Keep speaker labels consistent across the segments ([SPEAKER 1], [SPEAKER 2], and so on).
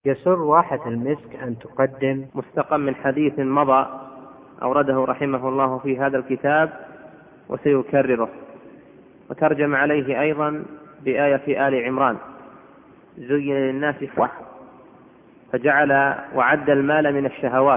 [SPEAKER 1] يسر واحة المسك أن تقدم
[SPEAKER 2] مستقى من حديث مضى أورده رحمه الله في هذا الكتاب وسيكرره، وترجم عليه أيضا بآية آل عمران: زين للناس فجعل وعد المال من الشهوات،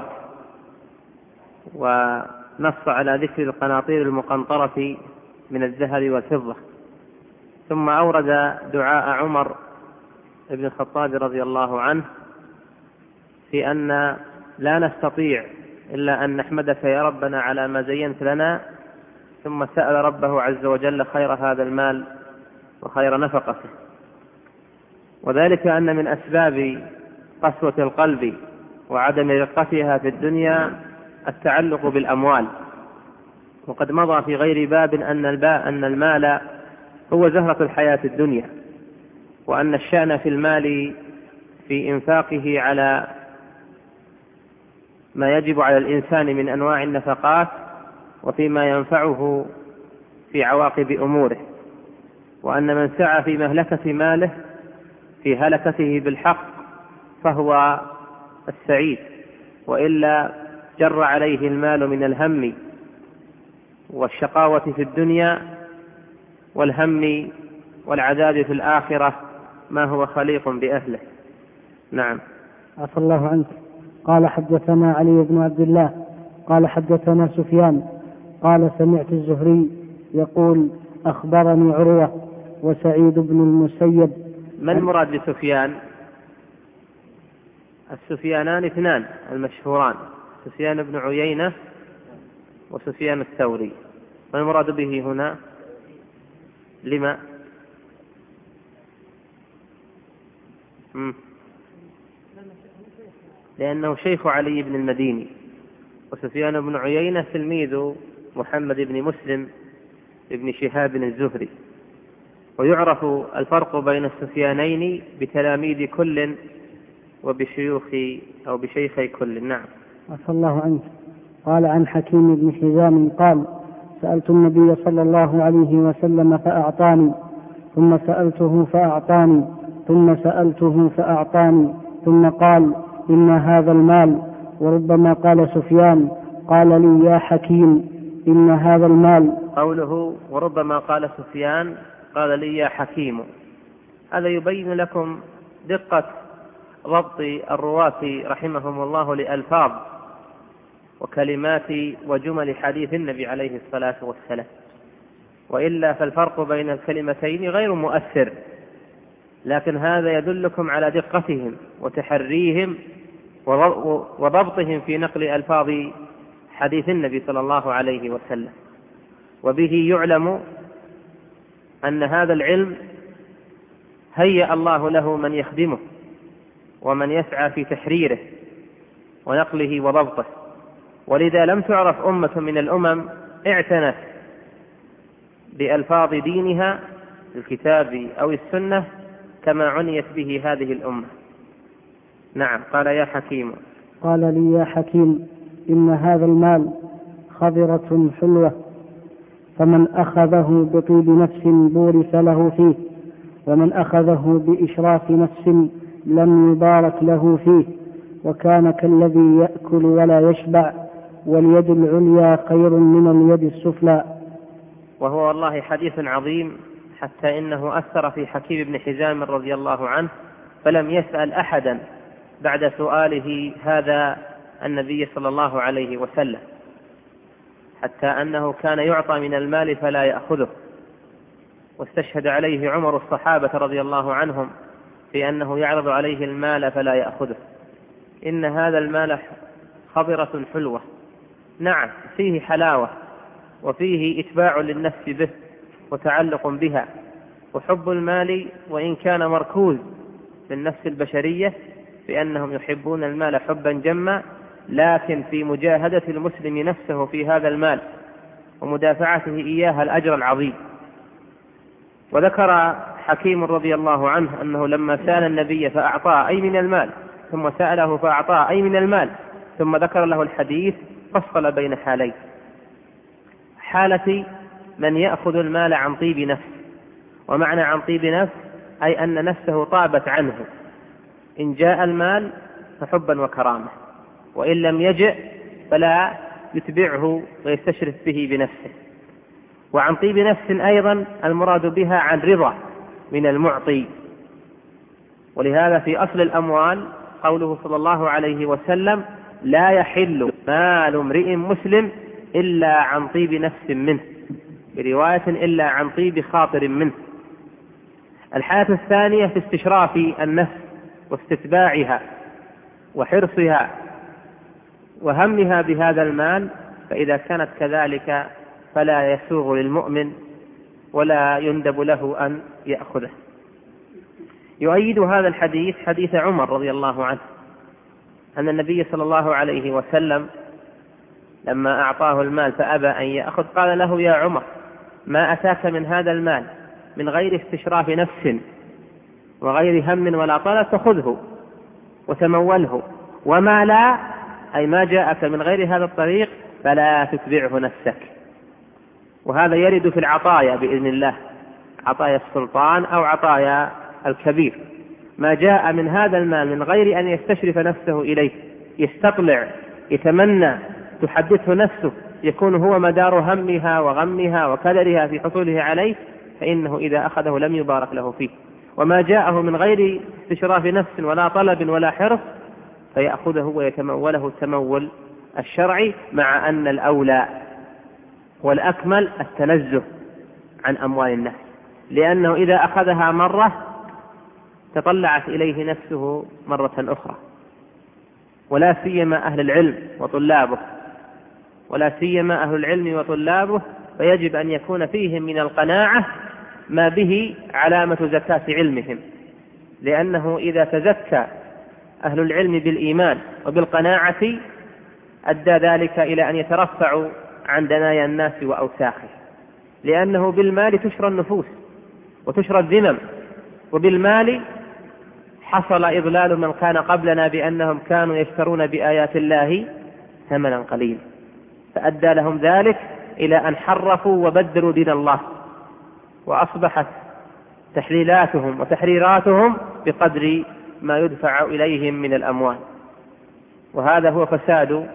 [SPEAKER 2] ونص على ذكر القناطير المقنطرة من الذهب والفضة، ثم أورد دعاء عمر بن الخطاب رضي الله عنه في أن لا نستطيع إلا أن نحمدك يا ربنا على ما زينت لنا، ثم سأل ربه عز وجل خير هذا المال وخير نفقته. وذلك أن من أسباب قسوة القلب وعدم رقتها في الدنيا التعلق بالأموال، وقد مضى في غير باب أن المال هو زهرة الحياة الدنيا، وأن الشأن في المال في إنفاقه على ما يجب على الإنسان من أنواع النفقات وفيما ينفعه في عواقب أموره، وأن من سعى في مهلكة ماله في هلكته بالحق فهو السعيد، وإلا جر عليه المال من الهم والشقاوة في الدنيا والهم والعذاب في الآخرة ما هو خليق بأهله. نعم.
[SPEAKER 3] عفى الله عنك. قال حدثنا علي بن عبد الله قال حدثنا سفيان قال سمعت الزهري يقول أخبرني عروة وسعيد بن المسيب.
[SPEAKER 2] ما المراد بسفيان؟ السفيانان اثنان المشهوران، سفيان بن عيينة وسفيان الثوري. ما المراد به هنا؟ لما؟ لأنه شيخ علي بن المديني، وسفيان بن عيينة تلميذ محمد بن مسلم بن شهاب الزهري. ويعرف الفرق بين السفيانين بتلاميذ كل وبشيوخ أو بشيخي كل. نعم.
[SPEAKER 3] عفى الله عنك. قال عن حكيم بن حزام قال سألت النبي صلى الله عليه وسلم فأعطاني، ثم سألته فأعطاني، ثم سألته فأعطاني، ثم قال إن هذا المال. وربما قال سفيان قال لي يا حكيم إن هذا المال.
[SPEAKER 2] قوله وربما قال سفيان قال لي يا حكيم، هذا يبين لكم دقة ضبط الرواة رحمهم الله لألفاظ وكلمات وجمل حديث النبي عليه الصلاة والسلام، وإلا فالفرق بين الكلمتين غير مؤثر، لكن هذا يدلكم على دقتهم وتحريهم وضبطهم في نقل ألفاظ حديث النبي صلى الله عليه وسلم. وبه يعلم أن هذا العلم هيأ الله له من يخدمه ومن يسعى في تحريره ونقله وضبطه، ولذا لم تعرف أمة من الأمم اعتنت بألفاظ دينها الكتاب أو السنة كما عنيت به هذه الأمة. نعم. قال يا حكيم.
[SPEAKER 3] قال لي يا حكيم إن هذا المال خضرة حلوة، فمن أخذه بطيب نفس بورث له فيه، ومن أخذه بإشراف نفس لم يبارك له فيه، وكان كالذي يأكل ولا يشبع، واليد العليا خير من اليد السفلى.
[SPEAKER 2] وهو والله حديث عظيم، حتى إنه أثر في حكيم بن حزام رضي الله عنه، فلم يسأل أحدا بعد سؤاله هذا النبي صلى الله عليه وسلم، حتى أنه كان يعطى من المال فلا يأخذه، واستشهد عليه عمر الصحابة رضي الله عنهم في أنه يعرض عليه المال فلا يأخذه. إن هذا المال خضرة حلوة، نعم فيه حلاوة وفيه إتباع للنفس به وتعلق بها، وحب المال وإن كان مركوز للنفس البشرية بأنهم يحبون المال حبا جما، لكن في مجاهدة المسلم نفسه في هذا المال ومدافعته إياها الأجر العظيم. وذكر حكيم رضي الله عنه أنه لما سأل النبي فأعطاه أي من المال، ثم سأله فأعطاه أي من المال، ثم ذكر له الحديث فصل بين حالين: حالة من يأخذ المال عن طيب نفس، ومعنى عن طيب نفس أي أن نفسه طابت عنه، إن جاء المال فحبا وكرامة، وإن لم يجئ فلا يتبعه ويستشرف به بنفسه. وعن طيب نفس أيضا المراد بها عن رضا من المعطي. ولهذا في أصل الأموال قوله صلى الله عليه وسلم: لا يحل مال امرئ مسلم إلا عن طيب نفس منه، برواية إلا عن طيب خاطر منه. الحالة الثانية في استشراف النفس واستتباعها وحرصها وهمها بهذا المال، فإذا كانت كذلك فلا يسوغ للمؤمن ولا يندب له أن يأخذه. يؤيد هذا الحديث حديث عمر رضي الله عنه أن النبي صلى الله عليه وسلم لما أعطاه المال فأبى أن يأخذ قال له: يا عمر، ما أتاك من هذا المال من غير استشراف نفس وغير هم ولا طلب فخذه وتموله، وما لا، أي ما جاءك من غير هذا الطريق فلا تتبعه نفسك. وهذا يرد في العطايا بإذن الله، عطايا السلطان أو عطايا الكبير. ما جاء من هذا المال من غير أن يستشرف نفسه إليه، يستطلع، يتمنى، تحدثه نفسه، يكون هو مدار همها وغمها وكدرها في حصوله عليه، فإنه إذا أخذه لم يبارك له فيه. وما جاءه من غير استشراف نفس ولا طلب ولا حرص فيأخذه ويتموله التمول الشرعي، مع أن الأولى والأكمل التنزه عن أموال الناس، لأنه إذا أخذها مرة تطلعت إليه نفسه مرة أخرى. ولا سيما أهل العلم وطلابه فيجب أن يكون فيهم من القناعة ما به علامة زكاة علمهم، لأنه إذا تزكى أهل العلم بالإيمان وبالقناعة أدى ذلك إلى أن يترفعوا عن دنايا الناس وأوساخه، لأنه بالمال تشرى النفوس وتشرى الذمم، وبالمال حصل إضلال من كان قبلنا بأنهم كانوا يشترون بآيات الله ثمنا قليلا، فأدى لهم ذلك إلى أن حرفوا وبدلوا دين الله، وأصبحت تحليلاتهم وتحريراتهم بقدر ما يدفع إليهم من الأموال. وهذا هو فساد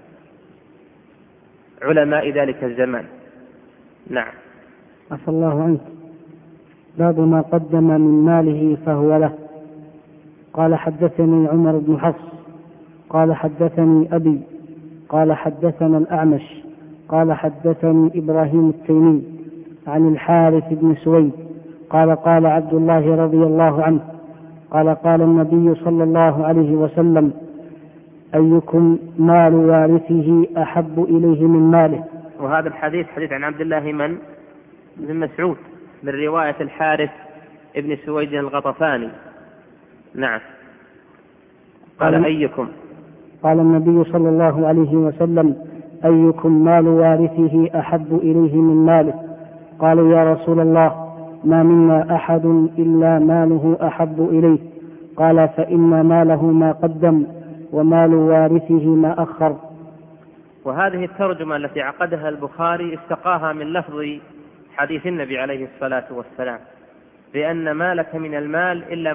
[SPEAKER 2] علماء ذلك الزمان. نعم.
[SPEAKER 3] عفى الله عنك. باب ما قدم من ماله فهو له. قال: حدثني عمر بن حفص قال: حدثني أبي قال: حدثنا الأعمش قال: حدثني إبراهيم التيمي عن الحارث بن سويد قال: قال عبد الله رضي الله عنه قال: قال النبي صلى الله عليه وسلم: أيكم مال وارثه أحب إليه من ماله.
[SPEAKER 2] وهذا الحديث حديث عن عبد الله بن مسعود من رواية الحارث ابن سويد الغطفاني. نعم. قال: أيكم.
[SPEAKER 3] قال النبي صلى الله عليه وسلم: أيكم مال وارثه أحب إليه من ماله. قالوا: يا رسول الله، ما منا أحد إلا ماله أحب إليه. قال: فإن ماله ما قدم ومال وارثه ما أخر.
[SPEAKER 2] وهذه الترجمة التي عقدها البخاري استقاها من لفظ حديث النبي عليه الصلاة والسلام، بأن ما لك من المال إلا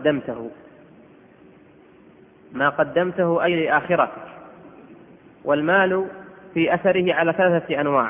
[SPEAKER 2] ما قدمته أي لآخرتك. والمال في أثره على 3 أنواع: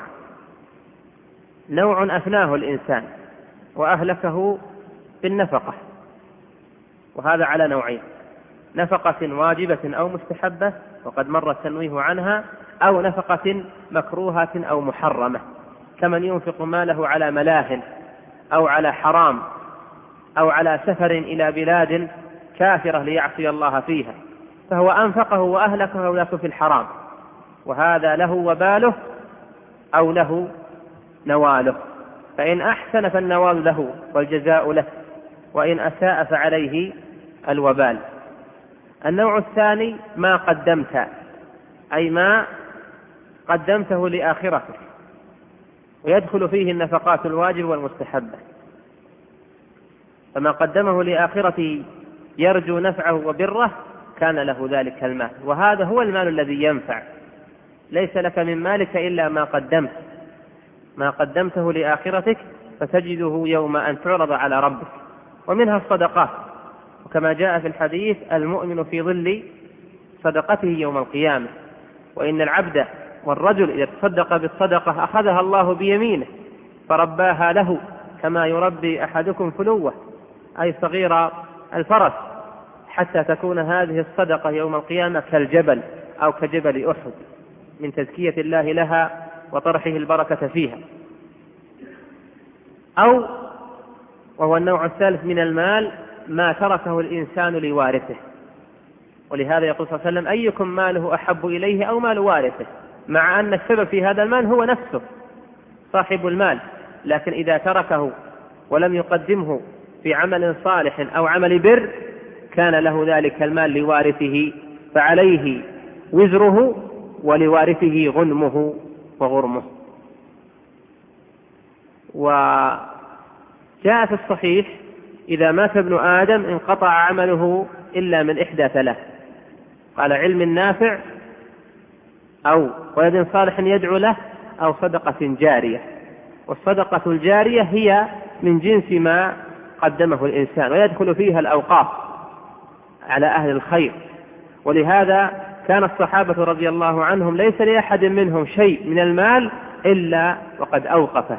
[SPEAKER 2] نوع أفناه الإنسان وأهلكه بالنفقة، وهذا على نوعين: نفقة واجبة أو مستحبة وقد مر التنويه عنها، أو نفقة مكروهة أو محرمة، كمن ينفق ماله على ملاه أو على حرام أو على سفر إلى بلاد كافرة ليعصي الله فيها، فهو أنفقه وأهلكه ولكن في الحرام، وهذا له وباله أو له نواله، فإن أحسن فالنوال له والجزاء له، وإن أساء فعليه الوبال. النوع الثاني ما قدمت، أي ما قدمته لآخرتك، ويدخل فيه النفقات الواجب والمستحبة. فما قدمه لآخرته يرجو نفعه وبره كان له ذلك المال، وهذا هو المال الذي ينفع. ليس لك من مالك إلا ما قدمته لآخرتك فتجده يوم أن تعرض على ربك. ومنها الصدقات، وكما جاء في الحديث المؤمن في ظل صدقته يوم القيامة، وإن العبد والرجل إذا تصدق بالصدقة أخذها الله بيمينه فرباها له كما يربي أحدكم فلوه، أي صغير الفرس، حتى تكون هذه الصدقة يوم القيامة كالجبل أو كجبل أحد من تزكية الله لها وطرحه البركة فيها. أو وهو النوع الثالث من المال ما تركه الإنسان لوارثه، ولهذا يقول صلى الله عليه وسلم أيكم ماله أحب إليه أو مال وارثه، مع أن السبب في هذا المال هو نفسه صاحب المال، لكن إذا تركه ولم يقدمه في عمل صالح أو عمل بر كان له ذلك المال لوارثه، فعليه وزره ولوارثه غنمه وغرمه. وجاء في الصحيح إذا مات ابن آدم انقطع عمله إلا من إحدى ثلاث، قال علم نافع أو ولد صالح يدعو له أو صدقة جارية. والصدقة الجارية هي من جنس ما قدمه الإنسان، ويدخل فيها الأوقاف على أهل الخير. ولهذا كان الصحابة رضي الله عنهم ليس لأحد منهم شيء من المال إلا وقد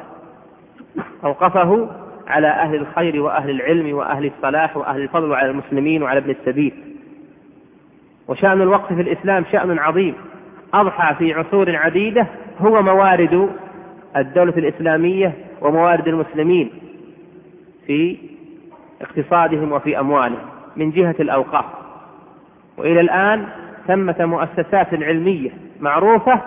[SPEAKER 2] أوقفه على أهل الخير وأهل العلم وأهل الصلاح وأهل الفضل وعلى المسلمين وعلى ابن السبيل. وشأن الوقف في الإسلام شأن عظيم أضحى في عصور عديدة، هو موارد الدولة الإسلامية وموارد المسلمين في اقتصادهم وفي أموالهم من جهة الأوقاف. وإلى الآن ثمة مؤسسات علمية معروفة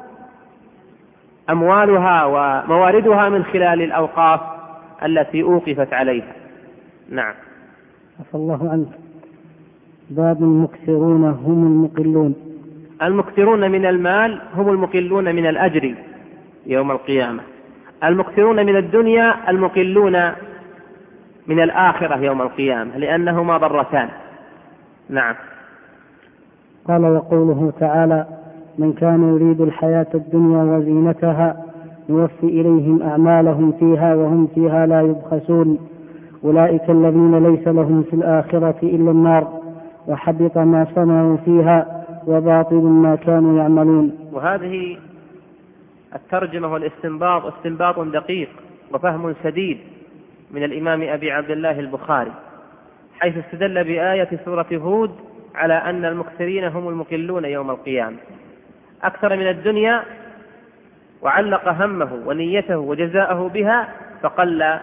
[SPEAKER 2] أموالها ومواردها من خلال الأوقاف التي أوقفت عليها. نعم.
[SPEAKER 3] عفى الله عنك. باب المكثرون هم المقلون.
[SPEAKER 2] المكثرون من المال هم المقلون من الأجر يوم القيامة. المكثرون من الدنيا المقلون من الآخرة يوم القيامة، لأنهما ضرتان. نعم.
[SPEAKER 3] قال وقوله تعالى من كان يريد الحياة الدنيا وزينتها نوفي إليهم أعمالهم فيها وهم فيها لا يبخسون أولئك الذين ليس لهم في الآخرة إلا النار وحبط ما صنعوا فيها وباطل ما كانوا يعملون.
[SPEAKER 2] وهذه الترجمة والاستنباط استنباط دقيق وفهم سديد من الإمام أبي عبد الله البخاري، حيث استدل بآية سورة هود على أن المكثرين هم المقلون يوم القيامة أكثر من الدنيا، وعلق همه ونيته وجزاءه بها، فقل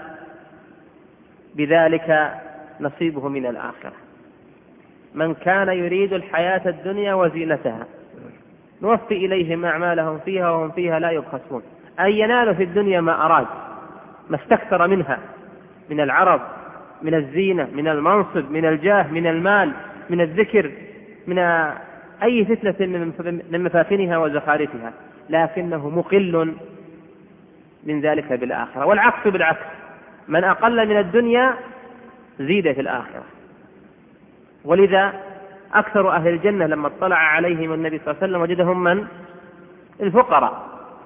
[SPEAKER 2] بذلك نصيبه من الآخرة. من كان يريد الحياة الدنيا وزينتها نوفي إليهم أعمالهم فيها وهم فيها لا يبخسون، أي ينال في الدنيا ما أراد، ما استكثر منها من العرض، من الزينة، من المنصب، من الجاه، من المال، من الذكر، من أي فتنة من مفاتنها وزخارفها، لكنه مقل من ذلك بالآخرة. والعكس بالعكس، من أقل من الدنيا زيد في الآخرة. ولذا أكثر أهل الجنة لما اطلع عليهم النبي صلى الله عليه وسلم وجدهم من الفقراء،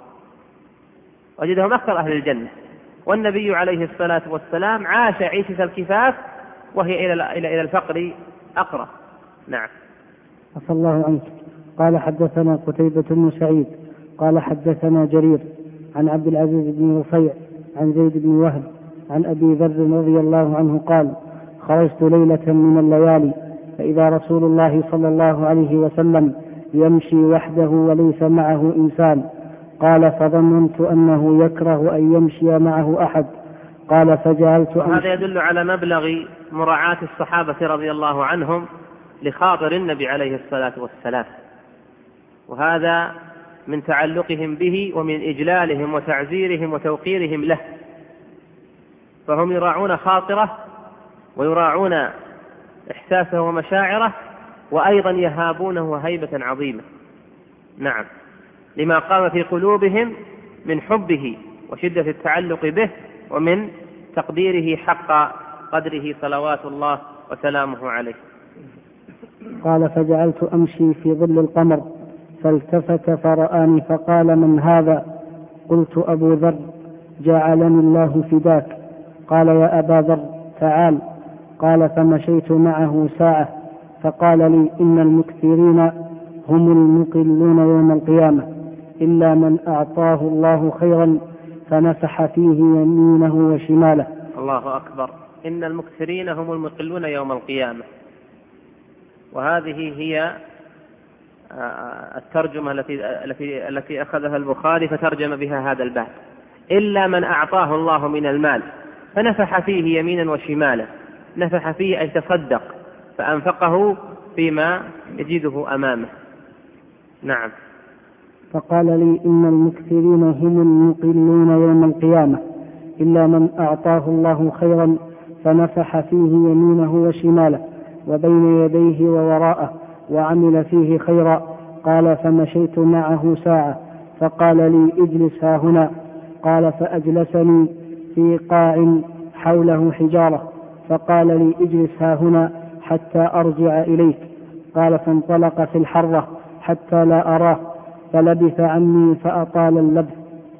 [SPEAKER 2] وجدهم أكثر أهل الجنة، والنبي عليه الصلاة والسلام عاش عيشة الكفاف وهي إلى الفقر أقرب. نعم.
[SPEAKER 3] عفى الله عنك. قال حدثنا قتيبة بن سعيد قال حدثنا جرير عن عبد العزيز بن رفيع عن زيد بن وهب عن أبي ذر رضي الله عنه قال خرجت ليلة من الليالي فإذا رسول الله صلى الله عليه وسلم يمشي وحده وليس معه إنسان، قال فظننت أنه يكره أن يمشي معه أحد، قال فجعلت
[SPEAKER 2] هذا يدل على مبلغ مراعاة الصحابة رضي الله عنهم لخاطر النبي عليه الصلاة والسلام، وهذا من تعلقهم به ومن إجلالهم وتعزيرهم وتوقيرهم له، فهم يراعون خاطره ويراعون إحساسه ومشاعره، وأيضا يهابونه هيبة عظيمة. نعم، لما قام في قلوبهم من حبه وشدة التعلق به ومن تقديره حق قدره صلوات الله وسلامه عليه.
[SPEAKER 3] قال فجعلت أمشي في ظل القمر فالتفت فرآني فقال من هذا؟ قلت أبو ذر. جعلني الله فداك. قال يا أبا ذر تعال. قال فمشيت معه ساعة فقال لي إن المكثرين هم المقلون يوم القيامة إلا من أعطاه الله خيرا فنفح فيه يمينه وشماله.
[SPEAKER 2] الله أكبر. إن المكثرين هم المقلون يوم القيامة، وهذه هي الترجمة التي أخذها البخاري فترجم بها هذا الباب. إلا من أعطاه الله من المال فنفح فيه يمينا وشمالا. نفح فيه أي تصدق فأنفقه فيما يجده أمامه. نعم.
[SPEAKER 3] فقال لي إن المكثرين هم المقلون يوم القيامة إلا من أعطاه الله خيرا فنفح فيه يمينه وشماله وبين يديه ووراءه وعمل فيه خيرا. قال فمشيت معه ساعة فقال لي اجلس ها هنا. قال فأجلسني في قاع حوله حجارة فقال لي اجلس ها هنا حتى أرجع إليك. قال فانطلق في الحرة حتى لا أراه فلبث عني فأطال اللبث.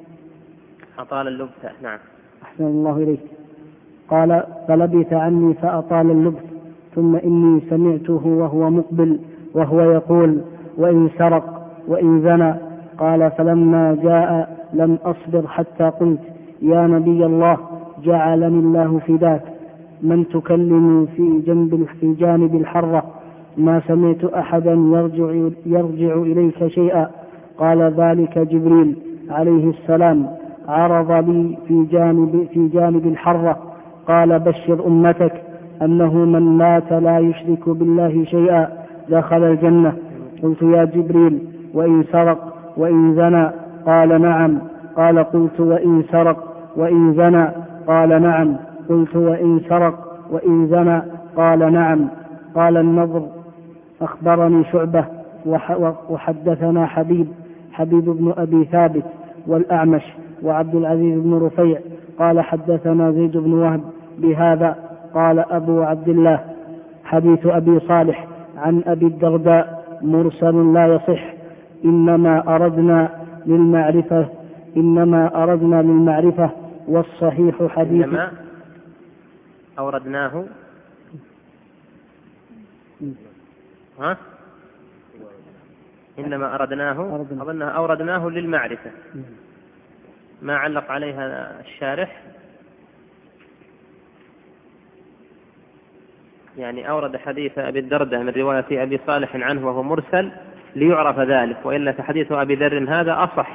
[SPEAKER 2] أطال اللبث. نعم.
[SPEAKER 3] أحسن الله إليك. قال فلبث عني فأطال اللبث ثم إني سمعته وهو مقبل وهو يقول وإن سرق وإن زنى. قال فلما جاء لم أصبر حتى قلت يا نبي الله جعلني الله فداك من تكلم في جانب الحرة ما سمعت أحدا يرجع إليك شيئا. قال ذلك جبريل عليه السلام عرض لي في جانب الحرة. قال بشر أمتك أنه من مات لا يشرك بالله شيئا دخل الجنة. قلت يا جبريل وإن سرق وإن زنى؟ قال نعم. قال قلت وإن سرق وإن زنى؟ قال نعم. قلت وإن سرق وإن زنى؟ قال نعم. قال النضر أخبرني شعبة وحدثنا حبيب بن أبي ثابت والأعمش وعبد العزيز بن رفيع قال حدثنا زيد بن وهب بهذا. قال أبو عبد الله حديث أبي صالح عن أبي الدرداء مرسل لا يصح إنما أردنا للمعرفة والصحيح حديث
[SPEAKER 2] إنما أوردناه إنما أوردناه للمعرفة. ما علق عليها الشارح يعني أورد حديث أبي الدرداء من رواية أبي صالح عنه وهو مرسل ليعرف ذلك، وإلا فحديث أبي ذر هذا أصح.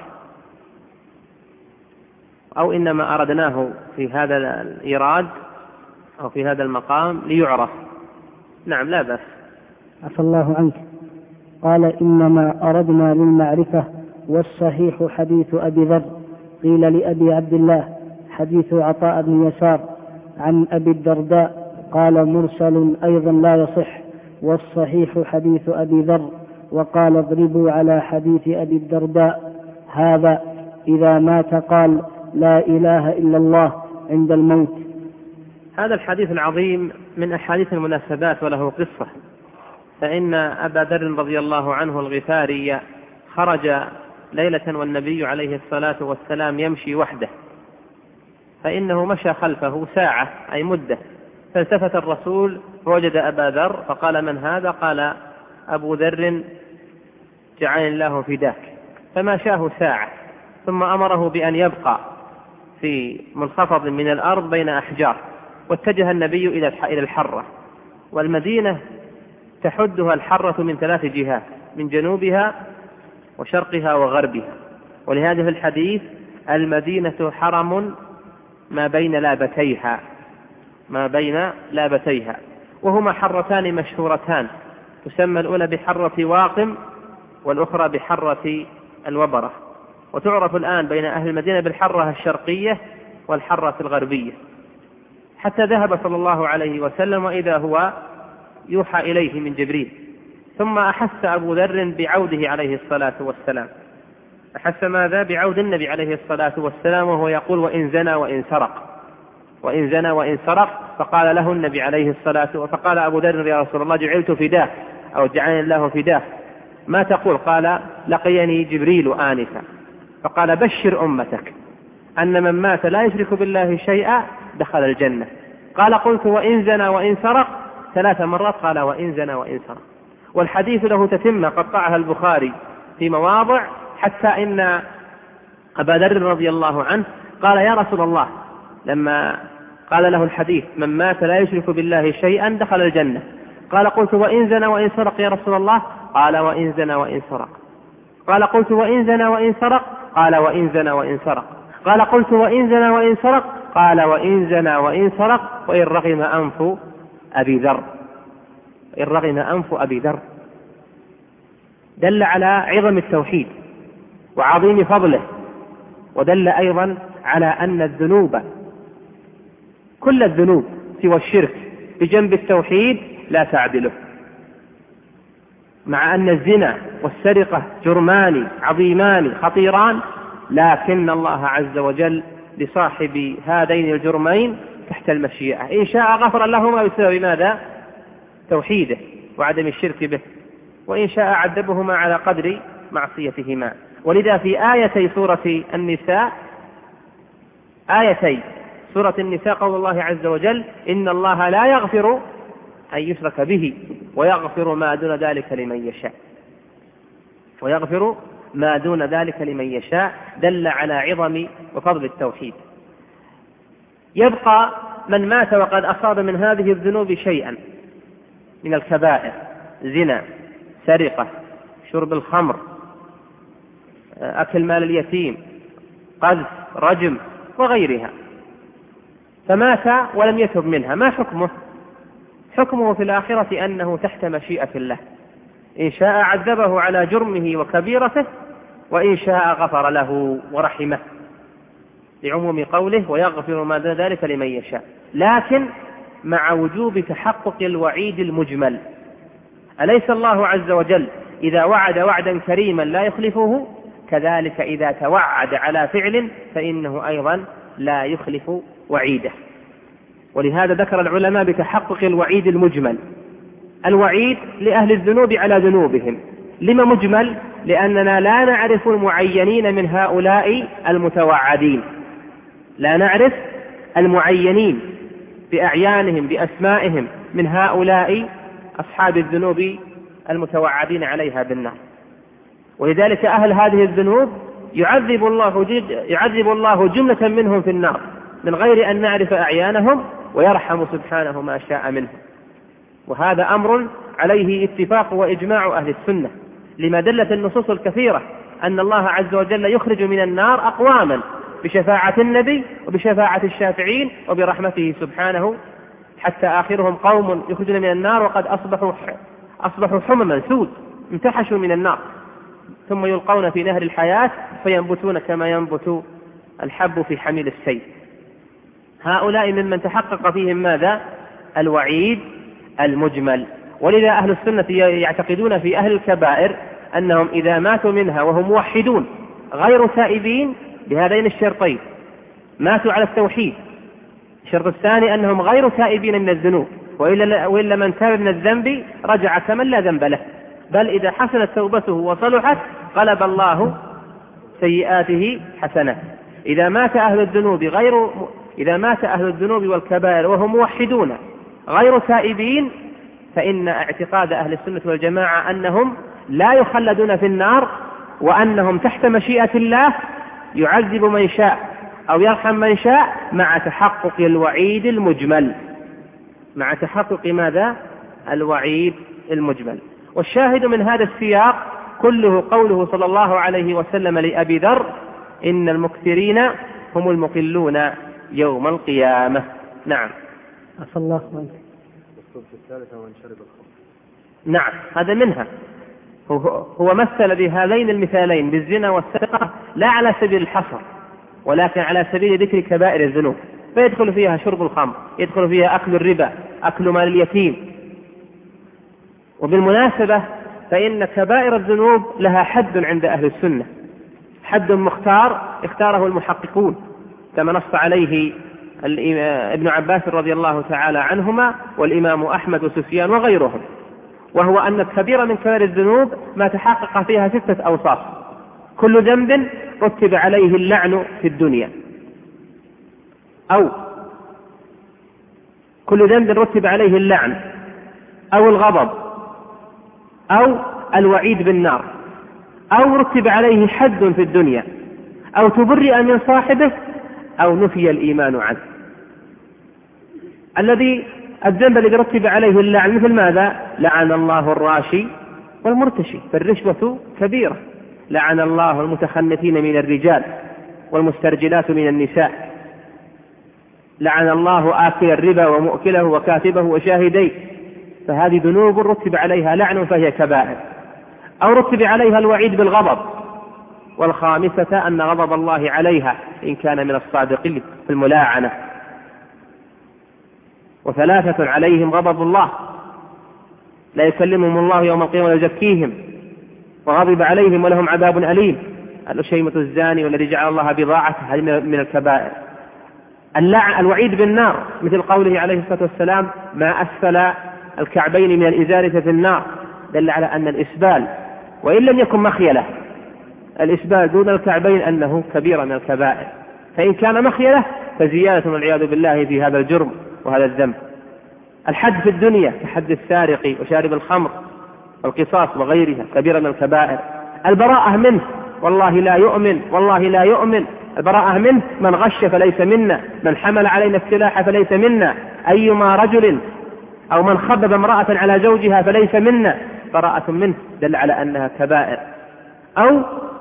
[SPEAKER 2] أو إنما أردناه في هذا الإيراد أو في هذا المقام ليعرف. نعم لا بأس.
[SPEAKER 3] عفى الله عنك. قال إنما أردنا للمعرفة والصحيح حديث أبي ذر. قيل لأبي عبد الله حديث عطاء بن يسار عن أبي الدرداء قال مرسل أيضا لا يصح والصحيح حديث أبي ذر. وقال اضربوا على حديث أبي الدرداء هذا إذا مات قال لا إله إلا الله عند الموت.
[SPEAKER 2] هذا الحديث العظيم من أحاديث المناسبات وله قصة. فإن أبا ذر رضي الله عنه الغفاري خرج ليلة والنبي عليه الصلاة والسلام يمشي وحده، فإنه مشى خلفه ساعة أي مدة، فالتفت الرسول فوجد أبا ذر فقال من هذا؟ قال أبو ذر جعلني الله فداك. فمشاه ساعة ثم أمره بأن يبقى في منخفض من الأرض بين أحجار، واتجه النبي إلى الحرة. والمدينة تحدها الحرة من 3 جهات، من جنوبها وشرقها وغربها. ولهذا في الحديث المدينة حرم ما بين لابتيها، وهما حرتان مشهورتان تسمى الأولى بحرة واقم والأخرى بحرة الوبرة، وتعرف الآن بين أهل المدينة بالحرة الشرقية والحرة الغربية. حتى ذهب صلى الله عليه وسلم وإذا هو يوحى إليه من جبريل. ثم أحس أبو ذر بعوده عليه الصلاة والسلام. أحس ماذا؟ بعود النبي عليه الصلاة والسلام وهو يقول وإن زنى وإن سرق. فقال له النبي عليه الصلاة والسلام، فقال أبو ذر يا رسول الله جعلت فداه أو جعلني الله فداه، ما تقول؟ قال لقيني جبريل آنفا فقال بشر أمتك أن من مات لا يشرك بالله شيئا دخل الجنة. قال قلت وإن زنى وإن سرق 3 مرات قال وإن زنى وإن سرق. والحديث له تتمة قطعها البخاري في مواضع، حتى إن أبا ذر رضي الله عنه قال يا رسول الله، لما قال له الحديث من مات لا يشرك بالله شيئا دخل الجنة، قال قلت وإن زنى وإن سرق يا رسول الله؟ قال وإن زنى وإن سرق. قال قلت وإن زنى وإن سرق؟ قال وإن زنى وإن سرق. قال قلت وإن زنى وإن سرق؟ قال وإن زنى وإن سرق وإن رغم أنف أبي ذر. إن رغم أنف أبي ذر. دل على عظم التوحيد وعظيم فضله، ودل أيضا على أن الذنوب كل الذنوب سوى الشرك بجنب التوحيد لا تعدله، مع أن الزنا والسرقة جرمان عظيمان خطيران، لكن الله عز وجل لصاحب هذين الجرمين تحت المشيئة، إن شاء غفر لهما بسبب ماذا؟ توحيده وعدم الشرك به، وإن شاء عذبهما على قدر معصيتهما. ولذا في آيتي سورة النساء قول الله عز وجل إن الله لا يغفر أن يشرك به ويغفر ما دون ذلك لمن يشاء، دل على عظم وفضل التوحيد. يبقى من مات وقد أصاب من هذه الذنوب شيئا من الكبائر، زنا، سرقة، شرب الخمر، أكل مال اليتيم، قذف، رجم وغيرها، فمات ولم يتب منها، ما حكمه؟ حكمه في الآخرة أنه تحت مشيئة الله، إن شاء عذبه على جرمه وكبيرته، وإن شاء غفر له ورحمه، لعموم قوله ويغفر ما دون ذلك لمن يشاء، لكن مع وجوب تحقق الوعيد المجمل. أليس الله عز وجل إذا وعد وعدا كريما لا يخلفه، كذلك إذا توعد على فعل فإنه أيضا لا يخلف وعيده. ولهذا ذكر العلماء بتحقق الوعيد المجمل. الوعيد لأهل الذنوب على ذنوبهم. لما مجمل؟ لأننا لا نعرف المعينين من هؤلاء المتوعدين، لا نعرف المعينين بأعيانهم بأسمائهم من هؤلاء أصحاب الذنوب المتوعدين عليها بالنار. ولذلك أهل هذه الذنوب يعذب الله جملة منهم في النار من غير أن نعرف أعيانهم، ويرحم سبحانه ما شاء منهم. وهذا أمر عليه اتفاق وإجماع أهل السنة، لما دلت النصوص الكثيرة أن الله عز وجل يخرج من النار أقواما بشفاعة النبي وبشفاعة الشافعين وبرحمته سبحانه، حتى آخرهم قوم يخرجون من النار وقد أصبحوا حمما سود انتحشوا من النار، ثم يلقون في نهر الحياة فينبتون كما ينبت الحب في حميل السيل. هؤلاء ممن تحقق فيهم ماذا؟ الوعيد المجمل. ولذا أهل السنة يعتقدون في أهل الكبائر أنهم إذا ماتوا منها وهم موحدون غير تائبين بهذين الشرطين، ماتوا على التوحيد. الشرط الثاني أنهم غير تائبين من الذنوب، وإلا من تاب من الذنب رجع كمن لا ذنب له، بل إذا حسنت توبته وصلحت قلب الله سيئاته حسنات. إذا مات أهل الذنوب والكبائر وهم موحدون غير تائبين، فإن اعتقاد أهل السنة والجماعة أنهم لا يخلدون في النار، وأنهم تحت مشيئة الله يعذب من شاء أو يرحم من شاء، مع تحقق الوعيد المجمل. مع تحقق ماذا؟ الوعيد المجمل. والشاهد من هذا السياق كله قوله صلى الله عليه وسلم لأبي ذر إن المكثرين هم المقلون يوم القيامة. نعم.
[SPEAKER 3] عفى الله عنك.
[SPEAKER 2] نعم، هذا منها. هو مثل بهذين المثالين بالزنا والسرقة لا على سبيل الحصر، ولكن على سبيل ذكر كبائر الذنوب، فيدخل فيها شرب الخمر، يدخل فيها أكل الربا، أكل مال اليتيم. وبالمناسبة فإن كبائر الذنوب لها حد عند أهل السنة، حد مختار اختاره المحققون، كما نص عليه ابن عباس رضي الله تعالى عنهما والإمام أحمد وسفيان وغيرهم، وهو أن الكبيرة من كبائر الذنوب ما تحقق فيها 6 أوصاف: كل ذنب رتب عليه اللعن في الدنيا، أو كل ذنب رتب عليه اللعن أو الغضب أو الوعيد بالنار أو رتب عليه حد في الدنيا أو تبرئ من صاحبه أو نفي الإيمان عنه. الذنب الذي رتب عليه اللعن مثل ماذا؟ لعن الله الراشي والمرتشي، فالرشوة كبيرة. لعن الله المتخنثين من الرجال والمسترجلات من النساء. لعن الله آكل الربا ومؤكله وكاتبه وشاهديه، فهذه ذنوب رتب عليها لعن فهي كبائر. أو رتب عليها الوعيد بالغضب. والخامسة أن غضب الله عليها إن كان من الصادقين في الملاعنة. وثلاثة عليهم غضب الله، لا يكلمهم الله يوم القيامة ولا يزكيهم، وغضب عليهم ولهم عذاب أليم. الشيمة الزاني والذي جعل الله بضاعته، هذه من الكبائر. الوعيد بالنار مثل قوله عليه الصلاة والسلام: ما أسفل الكعبين من الإزار في النار، دل على أن الإسبال وإن لم يكن مخيلة، الإسبال دون الكعبين أنه كبيرة من الكبائر، فإن كان مخيلة فزيادة والعياذ بالله في هذا الجرم وهذا الذنب. الحد في الدنيا كحد السارق وشارب الخمر والقصاص وغيرها كبيرة من الكبائر. البراءة منه، والله لا يؤمن، والله لا يؤمن. البراءة منه: من غش فليس منا، من حمل علينا السلاح فليس منا، أيما رجل أو من خبب امرأة على زوجها فليس منا. براءة منه دل على أنها كبائر. أو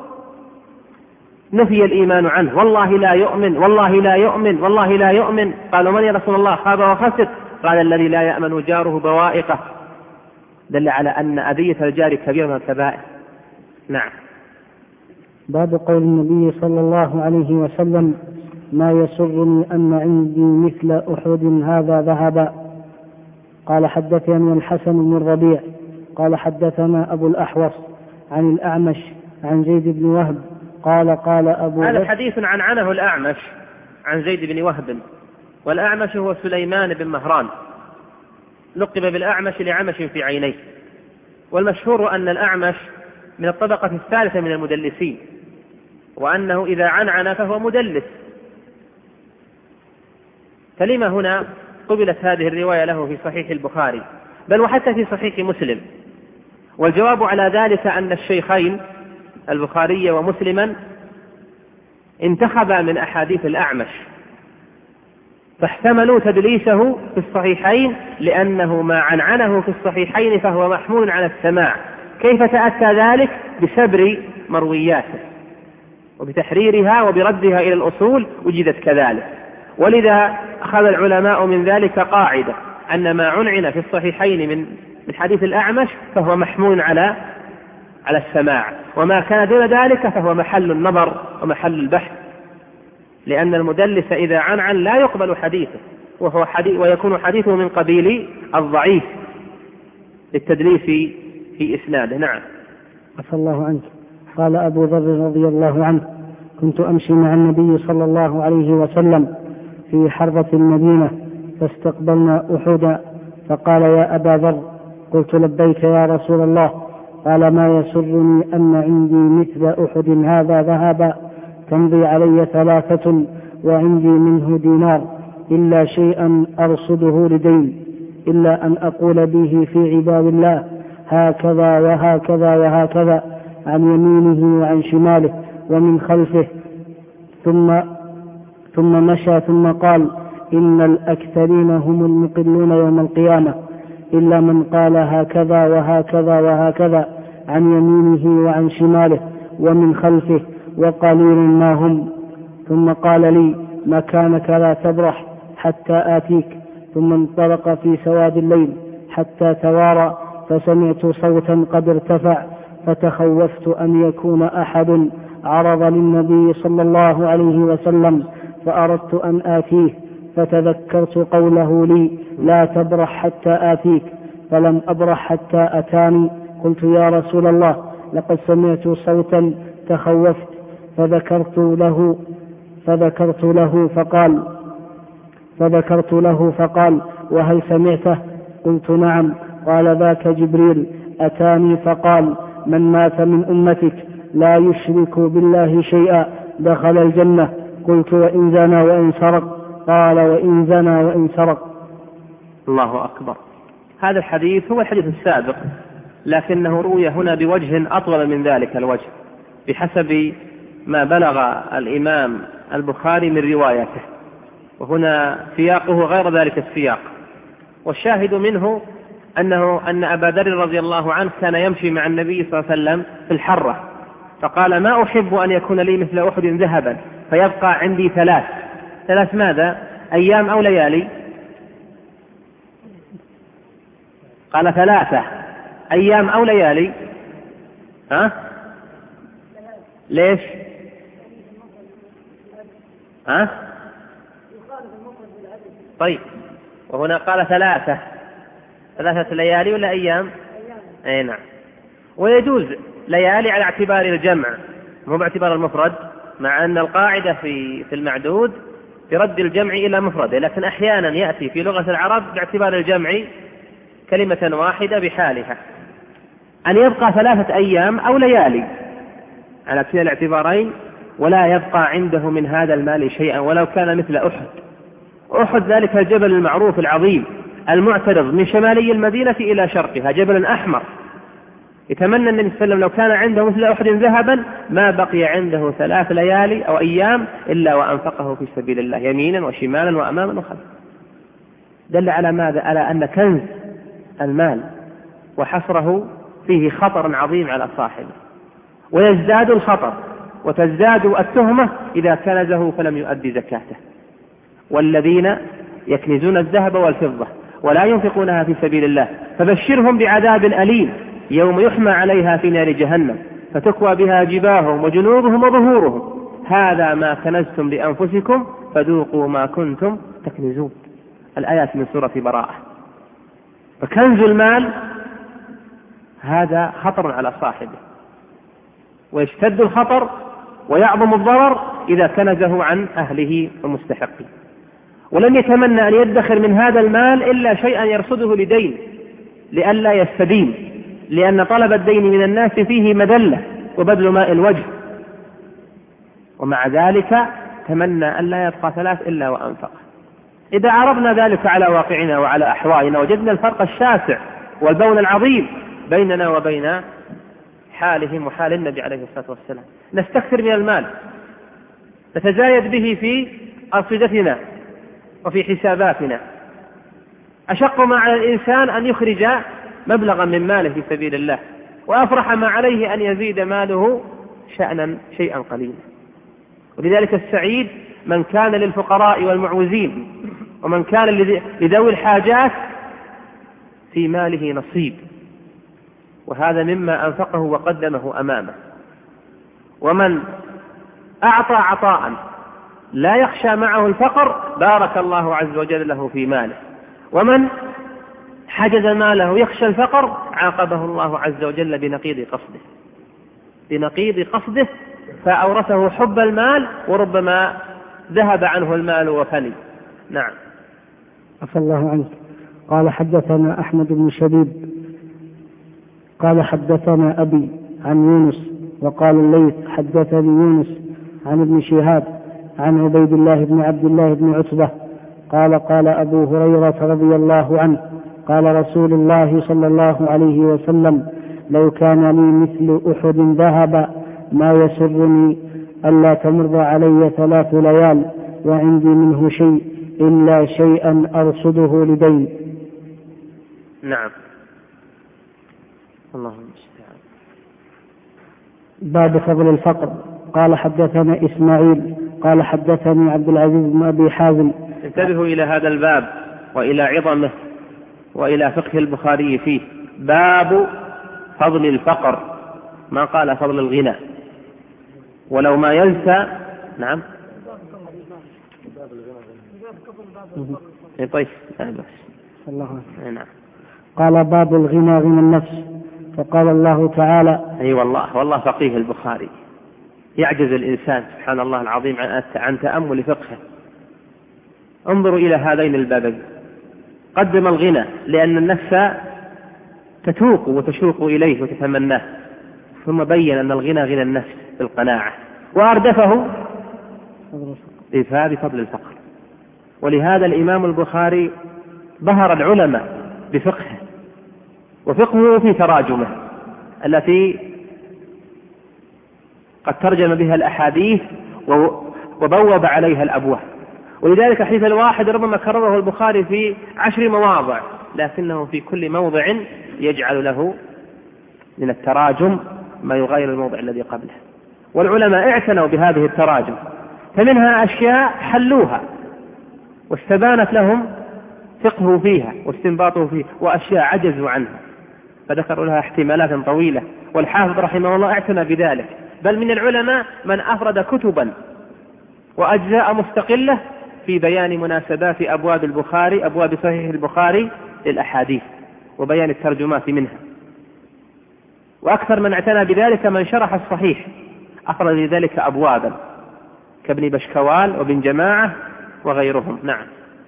[SPEAKER 2] نفي الإيمان عنه: والله لا يؤمن، والله لا يؤمن، والله لا يؤمن. قالوا: من يا رسول الله؟ خاب وخسر. قال: الذي لا يأمن جاره بوائقه. دل على أن أذية الجار كبيرة من الكبائر. نعم.
[SPEAKER 3] باب قول النبي صلى الله عليه وسلم: ما يسرني أن عندي مثل أحد هذا ذهبا. قال: حدثني الحسن بن الربيع قال: حدثنا أبو الأحوص عن الأعمش عن زيد بن وهب قال أبو
[SPEAKER 2] هذا حديث عنه الأعمش عن زيد بن وهب، والأعمش هو سليمان بن مهران، لقب بالأعمش لعمش في عينيه. والمشهور أن الأعمش من الطبقة الثالثة من المدلسين، وأنه إذا عنعن فهو مدلس. فلما هنا قبلت هذه الرواية له في صحيح البخاري، بل وحتى في صحيح مسلم؟ والجواب على ذلك أن الشيخين البخاري ومسلما انتخبا من أحاديث الأعمش، فاحتملوا تدليسه في الصحيحين، لأنه ما عنعنه في الصحيحين فهو محمول على السماع. كيف تأتى ذلك؟ بسبر مروياته وبتحريرها وبردها إلى الأصول وجدت كذلك. ولذا أخذ العلماء من ذلك قاعدة أن ما عنعن في الصحيحين من حديث الأعمش فهو محمول على السماع، وما كان دون ذلك فهو محل النظر ومحل البحث، لأن المدلس إذا عنعن لا يقبل حديثه، ويكون حديثه من قبيل الضعيف للتدليس في إسناده. نعم.
[SPEAKER 3] عفى الله عنك. قال أبو ذر رضي الله عنه: كنت أمشي مع النبي صلى الله عليه وسلم في حرة المدينة، فاستقبلنا أحدا، فقال: يا أبا ذر. قلت: لبيك يا رسول الله. قال: ما يسرني أن عندي مثل أحد هذا ذهبا، تمضي علي 3 وعندي منه دينار، إلا شيئا أرصده لدين، إلا أن أقول به في عباد الله هكذا وهكذا وهكذا، عن يمينه وعن شماله ومن خلفه. ثم مشى ثم قال: إن الأكثرين هم المقلون يوم القيامة، إلا من قال هكذا وهكذا وهكذا، عن يمينه وعن شماله ومن خلفه، وقليل ما هم. ثم قال لي: مكانك لا تبرح حتى آتيك. ثم انطلق في سواد الليل حتى توارى، فسمعت صوتا قد ارتفع، فتخوفت أن يكون أحد عرض للنبي صلى الله عليه وسلم، فأردت أن آتيه، فتذكرت قوله لي: لا تبرح حتى آتيك، فلم أبرح حتى أتاني. قلت: يا رسول الله، لقد سمعت صوتا تخوفت. فذكرت له فقال: وهل سمعته؟ قلت: نعم. قال: ذاك جبريل أتاني فقال: من مات من أمتك لا يشرك بالله شيئا دخل الجنة. قلت: وإن زنى وإن سرق؟ قال: وإن زنى وإن سرق.
[SPEAKER 2] الله أكبر. هذا الحديث هو الحديث السابق، لكنه روي هنا بوجه أطول من ذلك الوجه بحسب ما بلغ الإمام البخاري من روايته، وهنا سياقه غير ذلك السياق. والشاهد منه أن أبا ذر رضي الله عنه كان يمشي مع النبي صلى الله عليه وسلم في الحرة، فقال: ما أحب أن يكون لي مثل أحد ذهبا فيبقى عندي ثلاث ماذا؟ أيام أو ليالي؟ قال 3 أيام أو ليالي. ليش؟ طيب، وهنا قال 3 ليالي ولا أيام؟ أي نعم. ويجوز ليالي على اعتبار الجمع مو باعتبار المفرد، مع أن القاعدة في المعدود برد الجمع إلى مفرده، لكن أحيانا يأتي في لغة العرب باعتبار الجمع كلمة واحدة بحالها، أن يبقى 3 أيام أو ليالي على كلا الاعتبارين، ولا يبقى عنده من هذا المال شيئا ولو كان مثل أحد ذلك الجبل المعروف العظيم المعترض من شمالي المدينة إلى شرقها، جبل أحمر، يتمنى النبي صلى الله عليه وسلم لو كان عنده مثل أحد ذهبا ما بقي عنده 3 ليالي أو أيام إلا وأنفقه في سبيل الله يمينا وشمالا وأماما وخلفا. دل على ماذا؟ على أن كنز المال وحصره فيه خطر عظيم على صاحبه، ويزداد الخطر وتزداد التهمة إذا كنزه فلم يؤدي زكاته. والذين يكنزون الذهب والفضة ولا ينفقونها في سبيل الله فبشرهم بعذاب أليم يوم يحمى عليها في نار جهنم فتكوى بها جباههم وجنوبهم وظهورهم هذا ما كنزتم لأنفسكم فذوقوا ما كنتم تكنزون. الآيات من سورة براءة. فكنز المال هذا خطر على صاحبه، ويشتد الخطر ويعظم الضرر إذا كنزه عن أهله ومستحقه. ولم يتمنى أن يدخر من هذا المال إلا شيئا يرصده لدين لئلا يستدين، لأن طلب الدين من الناس فيه مذلة وبذل ماء الوجه، ومع ذلك تمنى أن لا يبقى 3 إلا وأنفق. إذا عرضنا ذلك على واقعنا وعلى أحوالنا وجدنا الفرق الشاسع والبون العظيم بيننا وبين حالهم وحال النبي عليه الصلاة والسلام. نستكثر من المال، نتزايد به في أرصدتنا وفي حساباتنا. أشق ما على الإنسان أن يخرج مبلغا من ماله في سبيل الله، وأفرح ما عليه أن يزيد ماله شأنا شيئا قليلا. ولذلك السعيد من كان للفقراء والمعوزين، ومن كان لذوي الحاجات في ماله نصيب، وهذا مما أنفقه وقدمه أمامه. ومن أعطى عطاء لا يخشى معه الفقر بارك الله عز وجل له في ماله، ومن حجز ماله يخشى الفقر عاقبه الله عز وجل بنقيض قصده فأورثه حب المال وربما ذهب عنه المال وفني. نعم.
[SPEAKER 3] عفى الله عنك. قال حدثنا أحمد بن شبيب قال حدثنا أبي عن يونس، وقال الليث حدثني يونس عن ابن شهاب عن عبيد الله بن عبد الله بن عتبة قال قال أبو هريرة رضي الله عنه قال رسول الله صلى الله عليه وسلم لو كان لي مثل أحد ذهب ما يسرني ألا تمر علي 3 ليال وعندي منه شيء إلا شيئا أرصده لدين.
[SPEAKER 2] نعم. اللهم استعان.
[SPEAKER 3] باب فضل الفقر. قال حدثنا إسماعيل قال حدثني عبد العزيز بن أبي حازم.
[SPEAKER 2] انتبهوا إلى هذا الباب وإلى عظمه وإلى فقه البخاري فيه. باب فضل الفقر، ما قال فضل الغنى، ولو ما ينسى. نعم. طيب. نعم.
[SPEAKER 3] قال باب الغنى غنى النفس، فقال الله تعالى
[SPEAKER 2] أي والله فقيه البخاري يعجز الإنسان سبحان الله العظيم عن تأمل فقهه. انظروا إلى هذين البابين. قدم الغنى لأن النفس تتوق وتشوق إليه وتتمناه، ثم بين أن الغنى غنى النفس بالقناعة، وأردفه بفضل الفقر. ولهذا الإمام البخاري بهر العلماء بفقهه وفقهه في تراجمه التي قد ترجم بها الأحاديث وبوب عليها الأبواب. ولذلك حديث الواحد ربما كرره البخاري في 10 مواضع، لكنه في كل موضع يجعل له من التراجم ما يغير الموضع الذي قبله. والعلماء اعتنوا بهذه التراجم، فمنها أشياء حلوها واستبانت لهم فقهه فيها واستنباطه فيها، وأشياء عجزوا عنها فذكروا لها احتمالات طويلة. والحافظ رحمه الله اعتنى بذلك، بل من العلماء من أفرد كتبا وأجزاء مستقلة في بيان مناسبات أبواب البخاري، أبواب صحيح البخاري للأحاديث، وبيان الترجمات منها. وأكثر من اعتنى بذلك من شرح الصحيح، أفرد لذلك أبوابا كابن بشكوال وابن جماعة وغيرهم. نعم.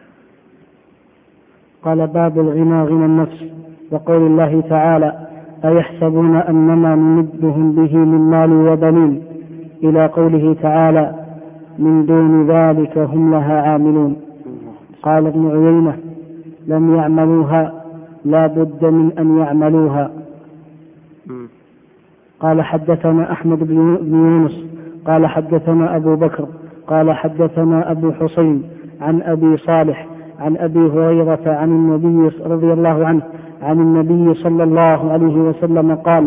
[SPEAKER 3] قال: باب الغنى غنى النفس، وقول الله تعالى: أيحسبون أنما نمدهم به من مال وبنين، إلى قوله تعالى: من دون ذلك هم لها عاملون. قال ابن عيينة: لم يعملوها، لا بد من أن يعملوها. قال: حدثنا أحمد بن يونس قال: حدثنا أبو بكر قال: حدثنا أبو حسين عن أبي صالح عن أبي هريرة عن النبي رضي الله عنه عن النبي صلى الله عليه وسلم قال: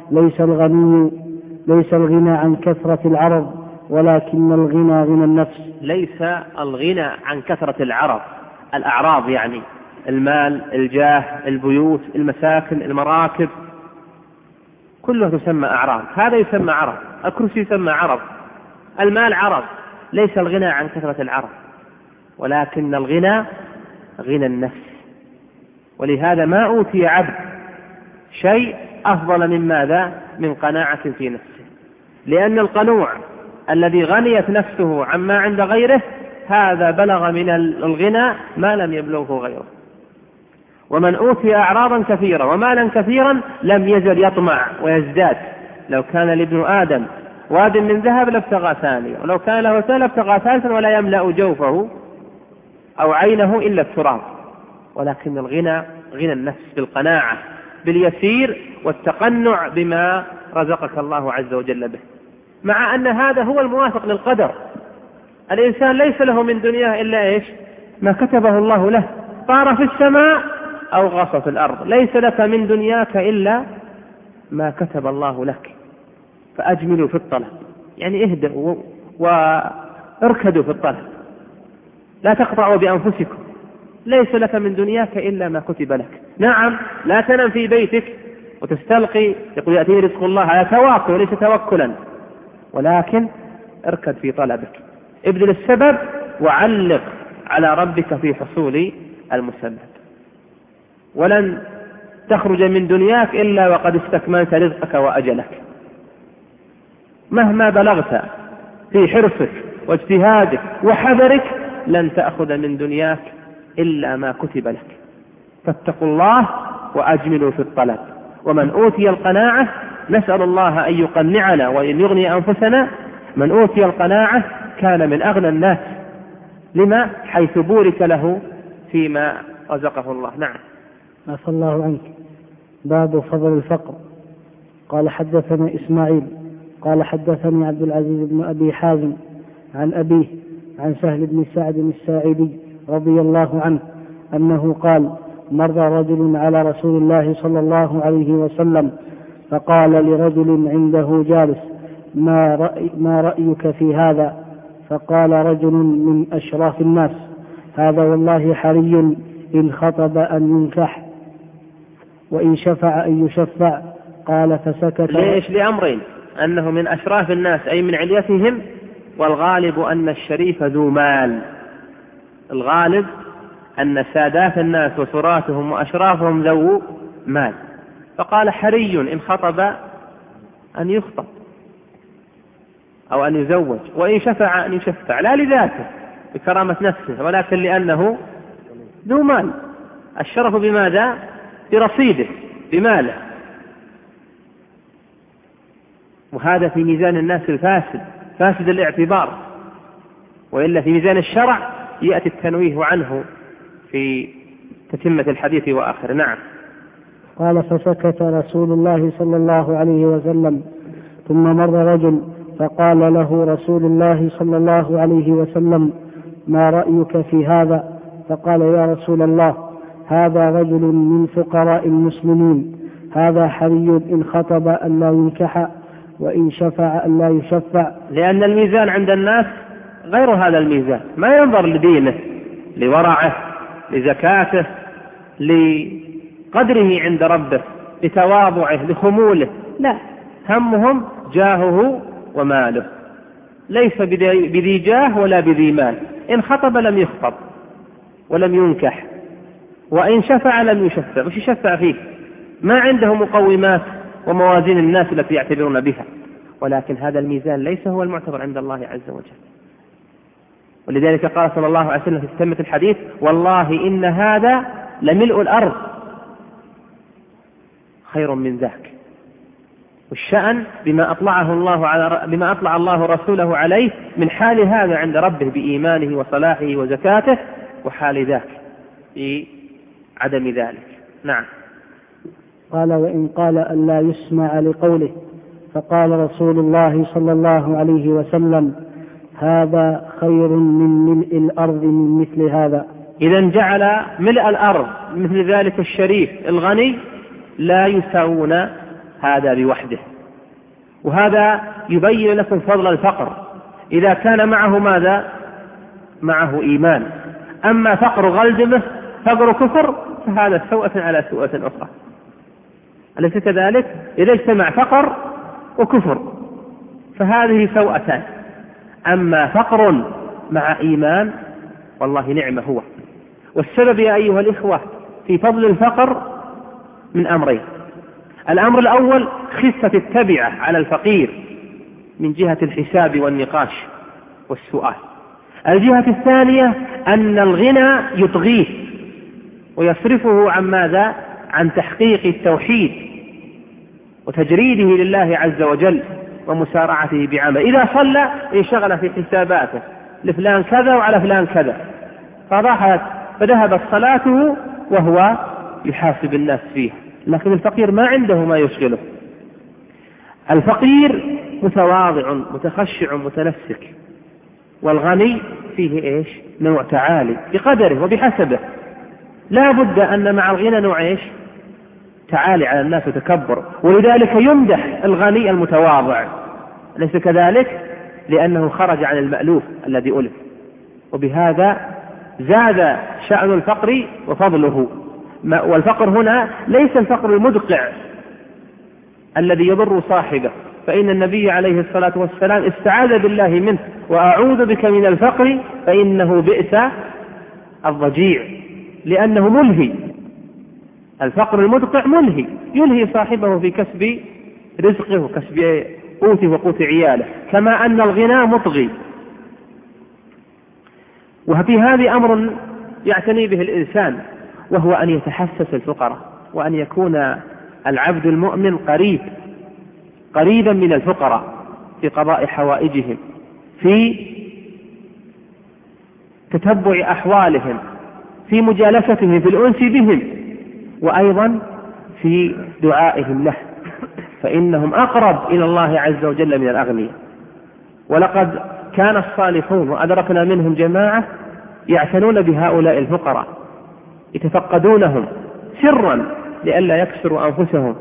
[SPEAKER 3] ليس الغنى عن كثرة العرض، ولكن الغنى غنى النفس.
[SPEAKER 2] ليس الغنى عن كثرة العرض، الأعراض يعني المال، الجاه، البيوت، المساكن، المراكب، كلها تسمى أعراض. هذا يسمى عرض، الكرسي يسمى عرض، المال عرض. ليس الغنى عن كثرة العرض، ولكن الغنى غنى النفس. ولهذا ما أوتي عبد شيء أفضل من ماذا؟ من قناعة في نفسه، لأن القنوع الذي غنيت نفسه عما عند غيره هذا بلغ من الغنى ما لم يبلغه غيره. ومن أوتي أعراضا كثيرة ومالا كثيرا لم يزل يطمع ويزداد. لو كان لابن آدم واد من ذهب لابتغى ثانية، ولو كان له ثالث لابتغى ثالثا، ولا يملأ جوفه أو عينه إلا التراب. ولكن الغنى غنى النفس بالقناعة باليسير والتقنع بما رزقك الله عز وجل به، مع أن هذا هو الموافق للقدر. الإنسان ليس له من دنياه إلا إيش؟ ما كتبه الله له، طار في السماء أو غاص في الأرض. ليس لك من دنياك إلا ما كتب الله لك، فأجملوا في الطلب، يعني اهدأوا واركدوا في الطلب، لا تقطعوا بأنفسكم. ليس لك من دنياك إلا ما كتب لك. نعم، لا تنم في بيتك وتستلقي يقول يأتي رزق الله، هذا تواكل وليس توكلا، ولكن اركد في طلبك، ابذل السبب وعلق على ربك في حصول المسبب. ولن تخرج من دنياك إلا وقد استكملت رزقك وأجلك. مهما بلغت في حرصك واجتهادك وحذرك لن تأخذ من دنياك إلا ما كتب لك. فاتقوا الله وأجملوا في الطلب. ومن أوتي القناعة، نسأل الله أن يقنعنا وأن يغني أنفسنا، من أوتي القناعة كان من أغنى الناس، لما؟ حيث بورك له فيما رزقه الله. نعم.
[SPEAKER 3] عفى الله عنك. باب فضل الفقر. قال: حدثنا إسماعيل قال: حدثني عبد العزيز بن أبي حازم عن أبيه عن سهل بن سعد الساعدي رضي الله عنه أنه قال: مر رجل على رسول الله صلى الله عليه وسلم فقال لرجل عنده جالس: ما رأيك في هذا؟ فقال رجل من أشراف الناس: هذا والله حري إن خطب أن ينكح، وإن شفع أن يشفع. قال: فسكت.
[SPEAKER 2] ليش؟ لأمرين: أنه من أشراف الناس أي من عليتهم، والغالب أن الشريف ذو مال. الغالب أن سادات الناس وسراتهم وأشرافهم ذو مال. فقال: حري إن خطب أن يخطب أو أن يزوج، وإن شفع أن يشفع، لا لذاته بكرامة نفسه، ولكن لأنه ذو مال. الشرف بماذا؟ برصيده، بماله. وهذا في ميزان الناس الفاسد، فاسد الاعتبار، وإلا في ميزان الشرع يأتي التنويه عنه في تتمة الحديث وآخر. نعم.
[SPEAKER 3] قال فسكت رسول الله صلى الله عليه وسلم، ثم مر رجل فقال له رسول الله صلى الله عليه وسلم: ما رأيك في هذا؟ فقال: يا رسول الله، هذا رجل من فقراء المسلمين، هذا حري إن خطب أن لا ينكح، وإن شفع أن لا يشفع.
[SPEAKER 2] لأن الميزان عند الناس غير هذا الميزان، ما ينظر لدينه، لورعه، لزكاته، لقدره عند ربه، لتواضعه، لخموله، لا، همهم جاهه وماله، ليس بذي جاه ولا بذي مال. إن خطب لم يخطب ولم ينكح، وإن شفع لم يشفع. وش يشفع فيه؟ ما عنده مقومات وموازين الناس التي يعتبرون بها. ولكن هذا الميزان ليس هو المعتبر عند الله عز وجل. ولذلك قال صلى الله عليه وسلم في تتمة الحديث: والله إن هذا لملء الأرض خير من ذاك. والشأن بما أطلع الله رسوله عليه من حال هذا عند ربه بإيمانه وصلاحه وزكاته، وحال ذاك في عدم ذلك. نعم.
[SPEAKER 3] قال: وإن قال أن لا يسمع لقوله. فقال رسول الله صلى الله عليه وسلم: هذا خير من ملء الأرض من مثل هذا.
[SPEAKER 2] إذا جعل ملء الأرض مثل ذلك الشريف الغني لا يساوون هذا بوحده. وهذا يبين لكم فضل الفقر إذا كان معه ماذا؟ معه إيمان. أما فقر غلدمه، فقر كفر، فهذا سوءة على سوءة أخرى. أليس كذلك؟ إذا اجتمع فقر وكفر فهذه سوءتان. أما فقر مع إيمان والله نعمة هو. والسبب يا أيها الإخوة في فضل الفقر من أمرين: الأمر الأول خفة التبعة على الفقير من جهة الحساب والنقاش والسؤال. الجهة الثانية أن الغنى يطغيه ويصرفه عن ماذا؟ عن تحقيق التوحيد وتجريده لله عز وجل ومسارعته بعمل. إذا صلى انشغل في حساباته لفلان كذا وعلى فلان كذا، فذهبت صلاته وهو يحاسب الناس فيها. لكن الفقير ما عنده ما يشغله. الفقير متواضع متخشع متنسك، والغني فيه إيش؟ نوع تعالي بقدره وبحسبه. لا بد أن مع الغنى نوع إيش؟ تعالي على الناس وتكبر. ولذلك يمدح الغني المتواضع، ليس كذلك؟ لأنه خرج عن المألوف الذي ألف. وبهذا زاد شأن الفقر وفضله. والفقر هنا ليس الفقر المدقع الذي يضر صاحبه، فإن النبي عليه الصلاة والسلام استعاذ بالله منه: وأعوذ بك من الفقر فإنه بئس الضجيع، لأنه ملهي. الفقر المدقع ملهي، يلهي صاحبه في كسب رزقه وكسب قوته وقوت عياله، كما أن الغنى مطغي. وفي هذا أمر يعتني به الإنسان، وهو أن يتحسس الفقراء، وأن يكون العبد المؤمن قريبا من الفقراء في قضاء حوائجهم، في تتبع أحوالهم، في مجالستهم، في الأنس بهم، وأيضا في دعائهم له، فإنهم أقرب إلى الله عز وجل من الأغنياء. ولقد كان الصالحون وأدركنا منهم جماعة يعتنون بهؤلاء الفقراء، يتفقدونهم سرا لئلا يكسروا أنفسهم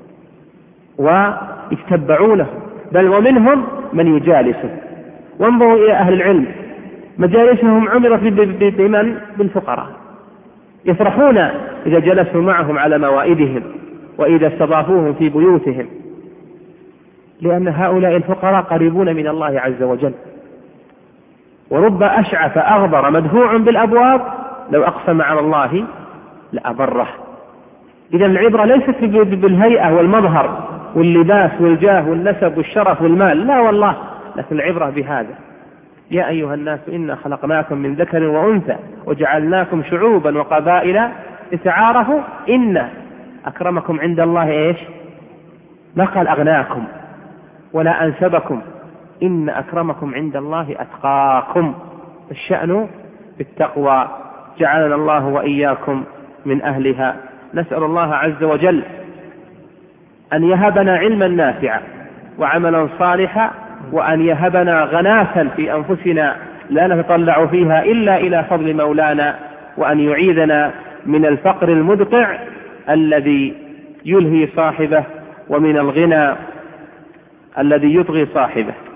[SPEAKER 2] ويتبعونهم، بل ومنهم من يجالسه. وانظروا إلى أهل العلم، مجالسهم عمرت بمن؟ بالفقراء. يفرحون إذا جلسوا معهم على موائدهم وإذا استضافوهم في بيوتهم، لأن هؤلاء الفقراء قريبون من الله عز وجل. ورب أشعث أغبر مدفوع بالأبواب لو أقسم على الله لأبره. إذا العبرة ليست بالهيئة والمظهر واللباس والجاه والنسب والشرف والمال، لا والله، لكن العبرة بهذا: يا أيها الناس إنا خلقناكم من ذكر وأنثى وجعلناكم شعوبا وقبائل لتعارفوا إن أكرمكم عند الله إيش؟ ما قال أغناكم ولا أنسبكم، إن أكرمكم عند الله أتقاكم. الشأن بالتقوى. جعلنا الله وإياكم من أهلها. نسأل الله عز وجل أن يهبنا علما نافعا وعملا صالحا، وأن يهبنا غناة في أنفسنا لا نتطلع فيها إلا إلى فضل مولانا، وأن يعيذنا من الفقر المدقع الذي يلهي صاحبه، ومن الغنى الذي يطغي صاحبه.